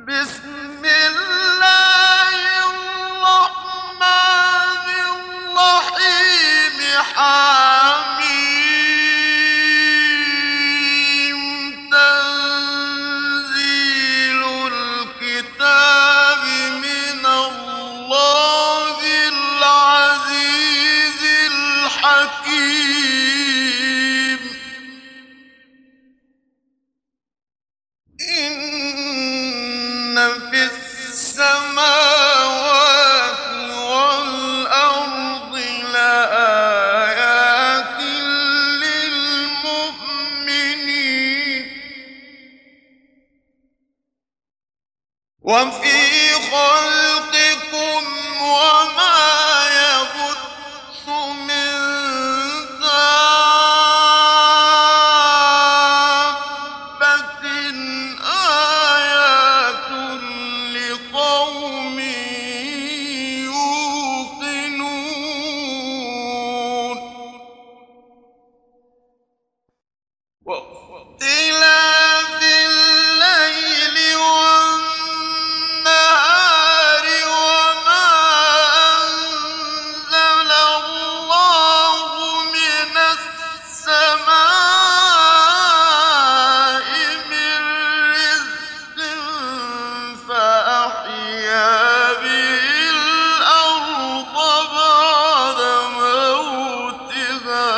بسم الله الرحمن الرحيم حميم تنزيل الكتاب من الله العزيز الحكيم إن في السماوات والأرض لآيات للمؤمنين وفي خلقكم وما يبث من دابة آيات لقوم يوقنون واختلاف الليل والنهار وما أنزل الله من السماء من رزق فأحيا به الأرض بعد موتها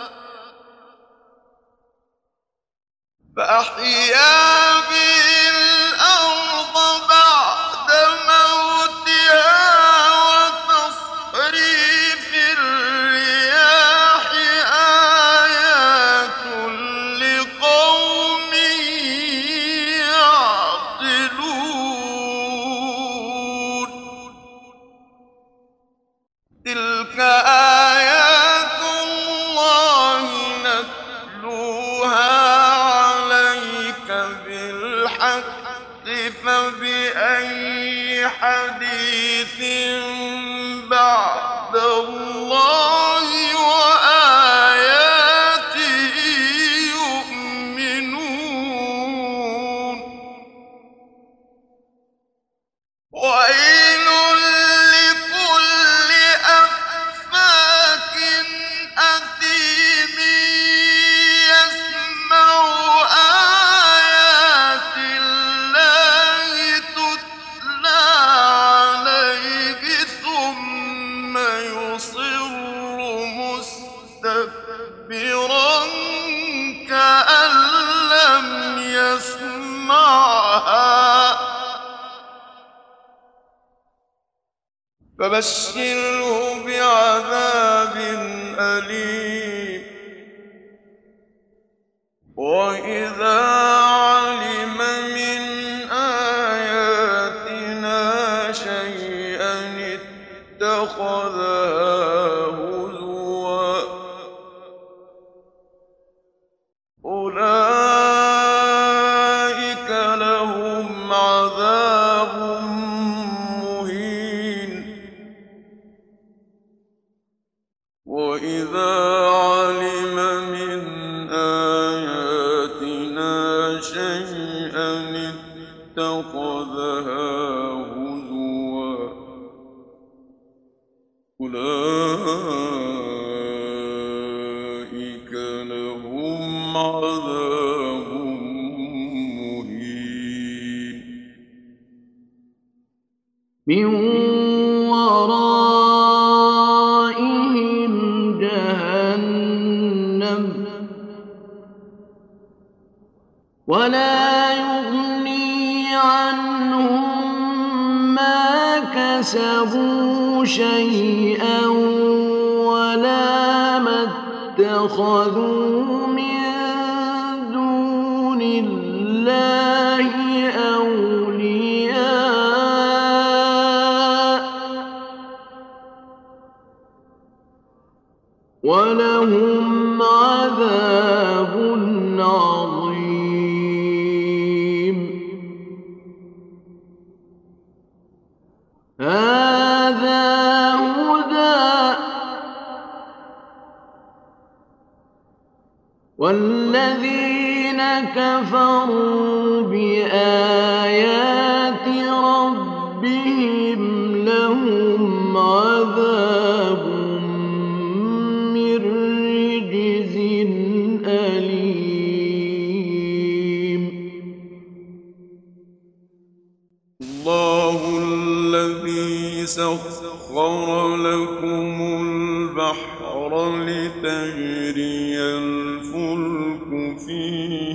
وتصريف الرياح آيات لقوم يعقلون تلك آيات الله نتلوها عليك بالحق فبأي حديث بعد الله وآياته يؤمنون ويل لكل أفاك أثيم يسمع آيات الله تتلى عليه ثم يصر مستكبرا كأن لم يسمعها فبشره بعذاب أليم وإذا علم من آياتنا شيئا اتخذها هزوا أولئك لهم عذاب مهين وإذا علم من آياتنا شيئا اتخذها هزوا أولئك لهم عذاب مهين من ورائهم جهنم ولا يغني عنهم ما كسبوا شيئا ولا ما اتخذوا من دون الله أولياء ولهم عذاب عظيم هذا هدى والذين كفروا بآيات الله الذي سخر لكم البحر لتجري الفلك فيه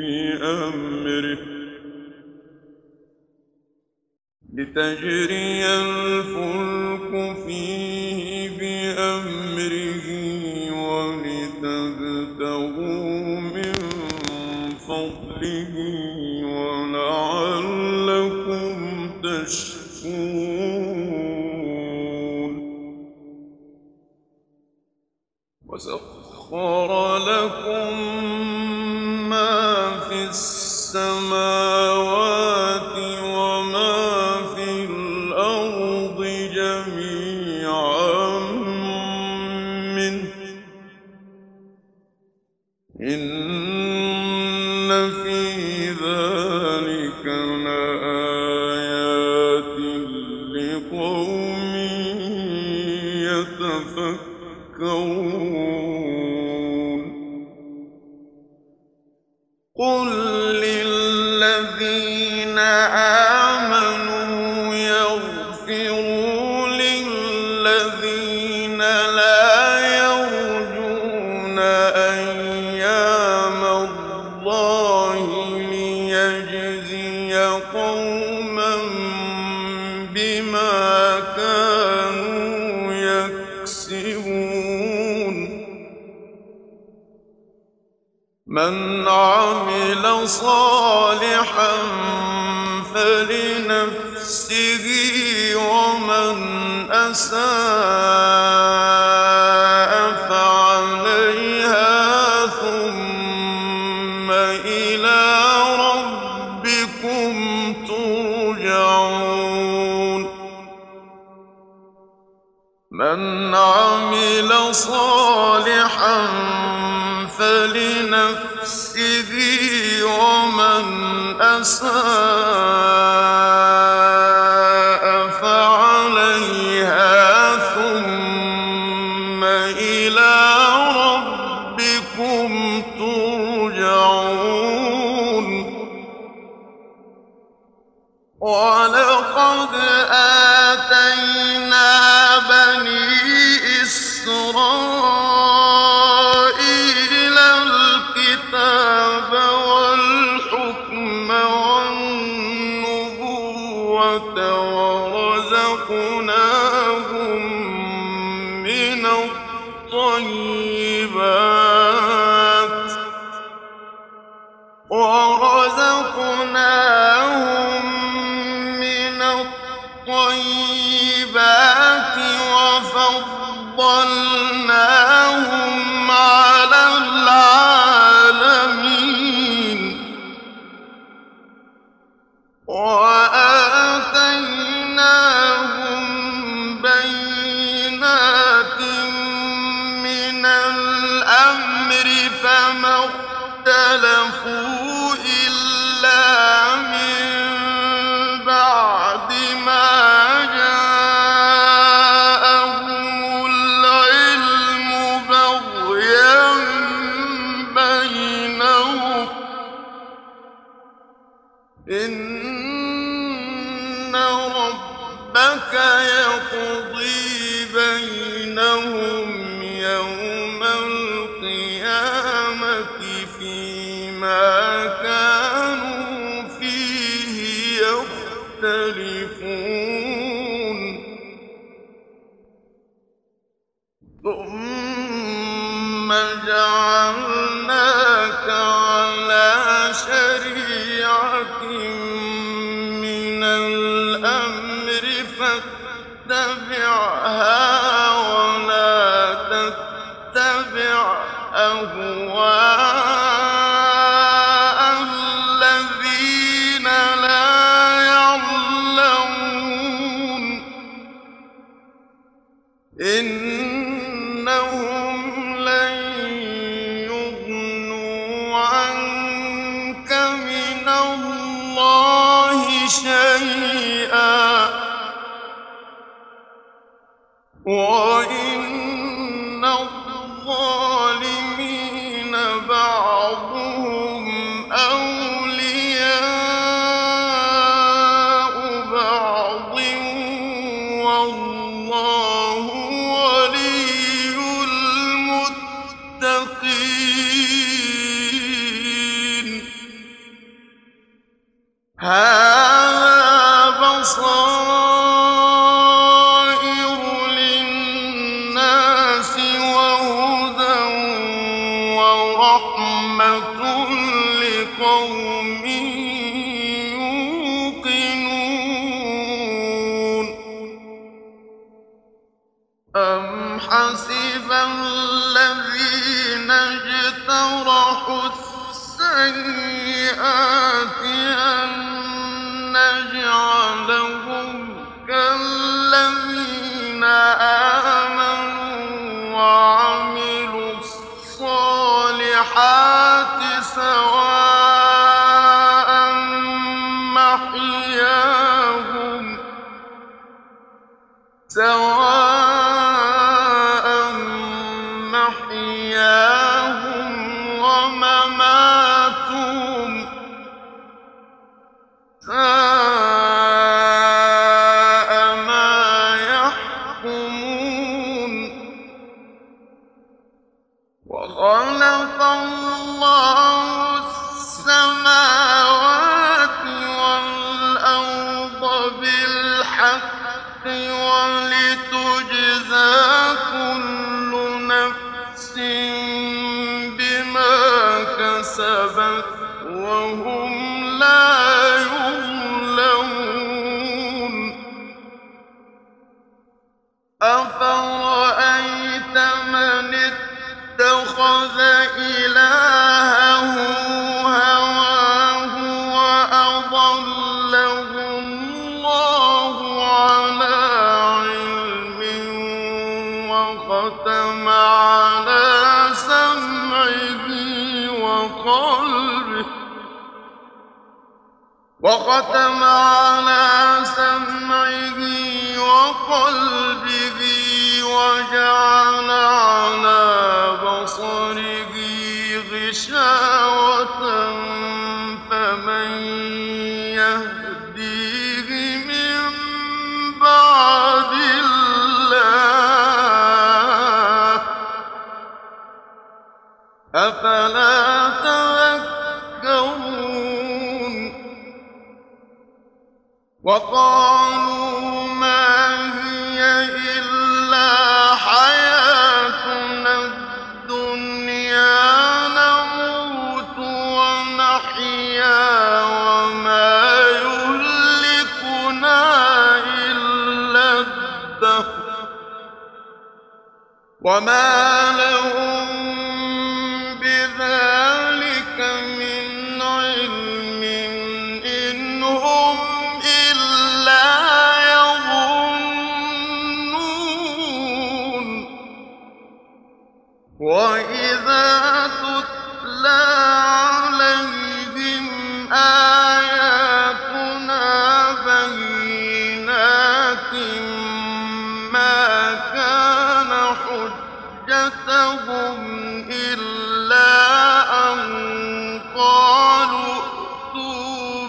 بأمره ولتبتغوا من فضله ولعلكم تشكرون وسخر لكم ما في السماوات وما في الأرض جميعا منه إن في ذلك لآيات لقوم يتفكرون قل للذين آمنوا يغفروا للذين لا يرجون أيام الله ليجزي قوما بما كانوا يكسبون من عمل صالحا فلنفسه ومن أساء فعليها ثم إلى ربكم ترجعون من عمل صالحا فلنفسه ومن أساء فعليها ثم إلى ربكم ترجعون ولقد آتينا بني إسرائيل الكتاب والحكم والنبوة ورزقناهم من الطيبات وفضلناهم على العالمين وآتيناهم بينات من الأمر فما اختلفوا إلا من بعد ما جاءهم العلم بغيا بينهم إن ربك يقضي بينهم يوم القيامة فيما كانوا فيه يختلفون ثم جعلناك على شريعة من الأمر فاتبعها ولا تتبع أهواء الذين لا يعلمون إنهم لن يغنوا عنك من الله شيئا وإن الظالمين بعضهم أولياء وبصائر للناس وهدى ورحمة لقوم يوقنون أم حسب الذين اجترحوا السيئات أن نجعلهم كالذين آمنوا وعملوا الصالحات سواء محياهم ومماتهم ساء ما يحكمون وخلق الله السماوات والأرض بالحق ولتجزى كل نفس بما كسبت وهم لا يظلمون أفرأيت من اتخذ إلهه هواه وأضله الله على علم وختم على سمعه وقلبه وجعل على بصره غشاوة فمن يهديه من بعد الله أفلا تذكرون وقالوا ما هي إلا حياتنا الدنيا نموت ونحيا وما يهلكنا إلا الدهر وما لهم بذلك من علم إن هم إلا يظنون وإذا تتلى عليهم آياتنا بينات ما كان حجتهم إلا أن قالوا ائتوا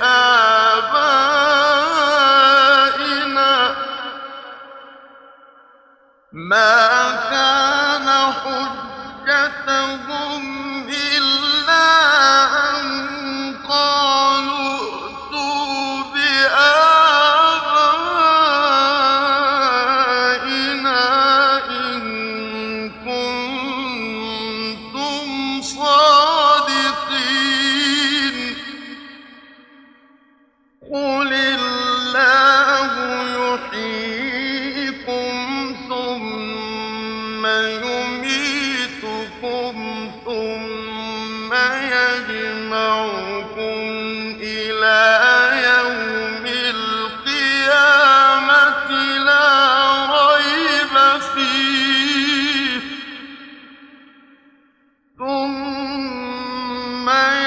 بآبائنا ما كان حجتهم إلا أن قالوا ائتوا بآبائنا إن كنتم صادقين قل الله يحييكم ثم يميتكم ثم يجمعكم إلى يوم القيامة لا ريب فيه ثم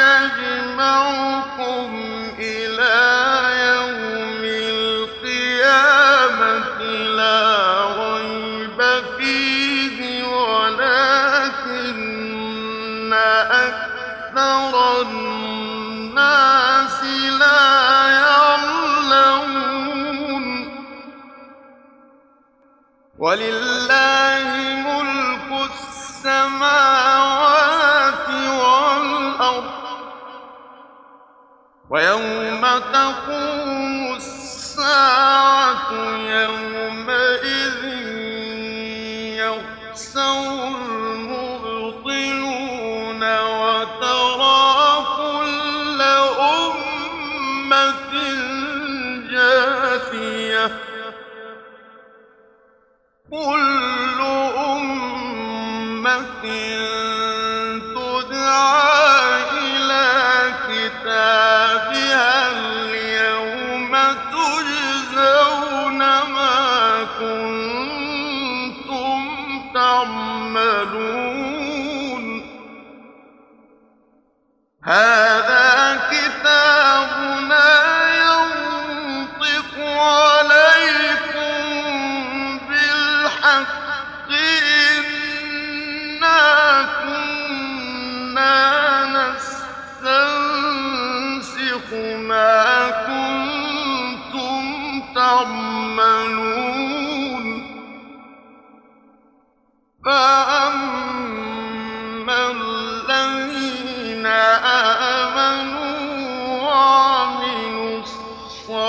يجمعكم إلى يوم القيامة لا ريب فيه ولكن أكثر الناس لا يعلمون ولله ملك السماوات والأرض ويوم تقوم الساعة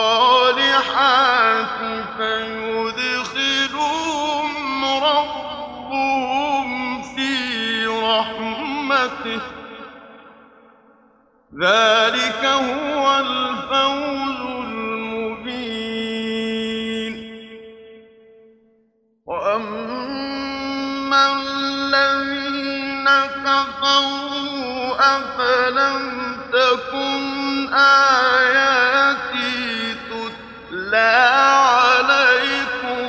الصالحات فيدخلهم ربهم في رحمته ذلك هو الفوز المبين وأما الذين كفروا أفلم تكن آياتي تتلى عليكم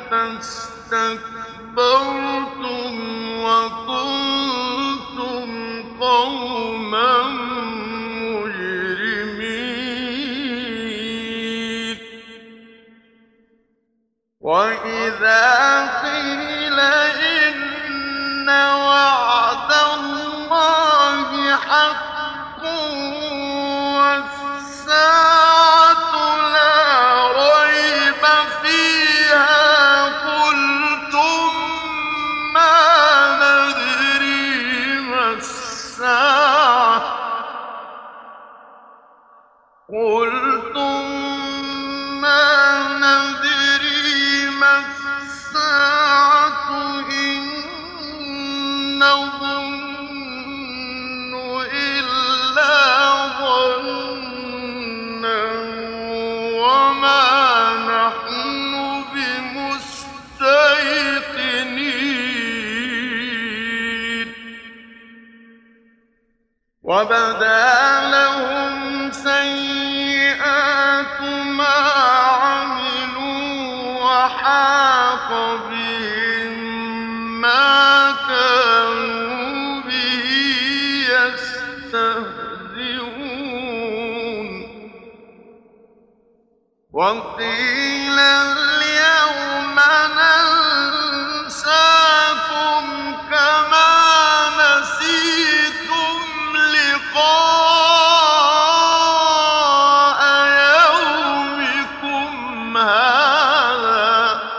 فاستكبرتم وكنتم قوما مجرمين وإذا قيل إن وعد الله حق والساعة لا ريب فيها قلتم ما ندري ما الساعة إن نظن إلا ظنا وما نحن بمستيقنين وبدا لهم سيئات ما عملوا وحاق بهم ما كانوا به يستهزئون وقيل اليوم ننساكم كما نسيتم لقاء يومكم هذا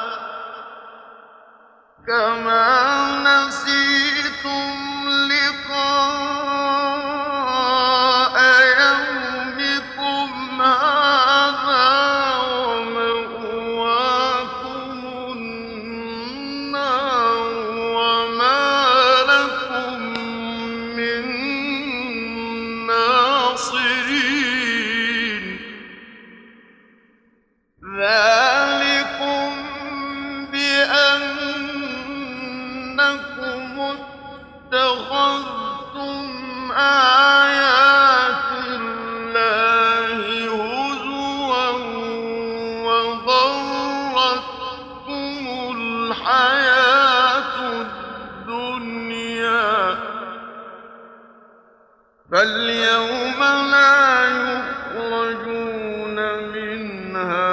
ومأواكم النار وما لكم من ناصرين ذلكم بأنكم اتخذتم آيات الله هزوا وغرتكم الحياة الدنيا فاليوم لا يخرجون منها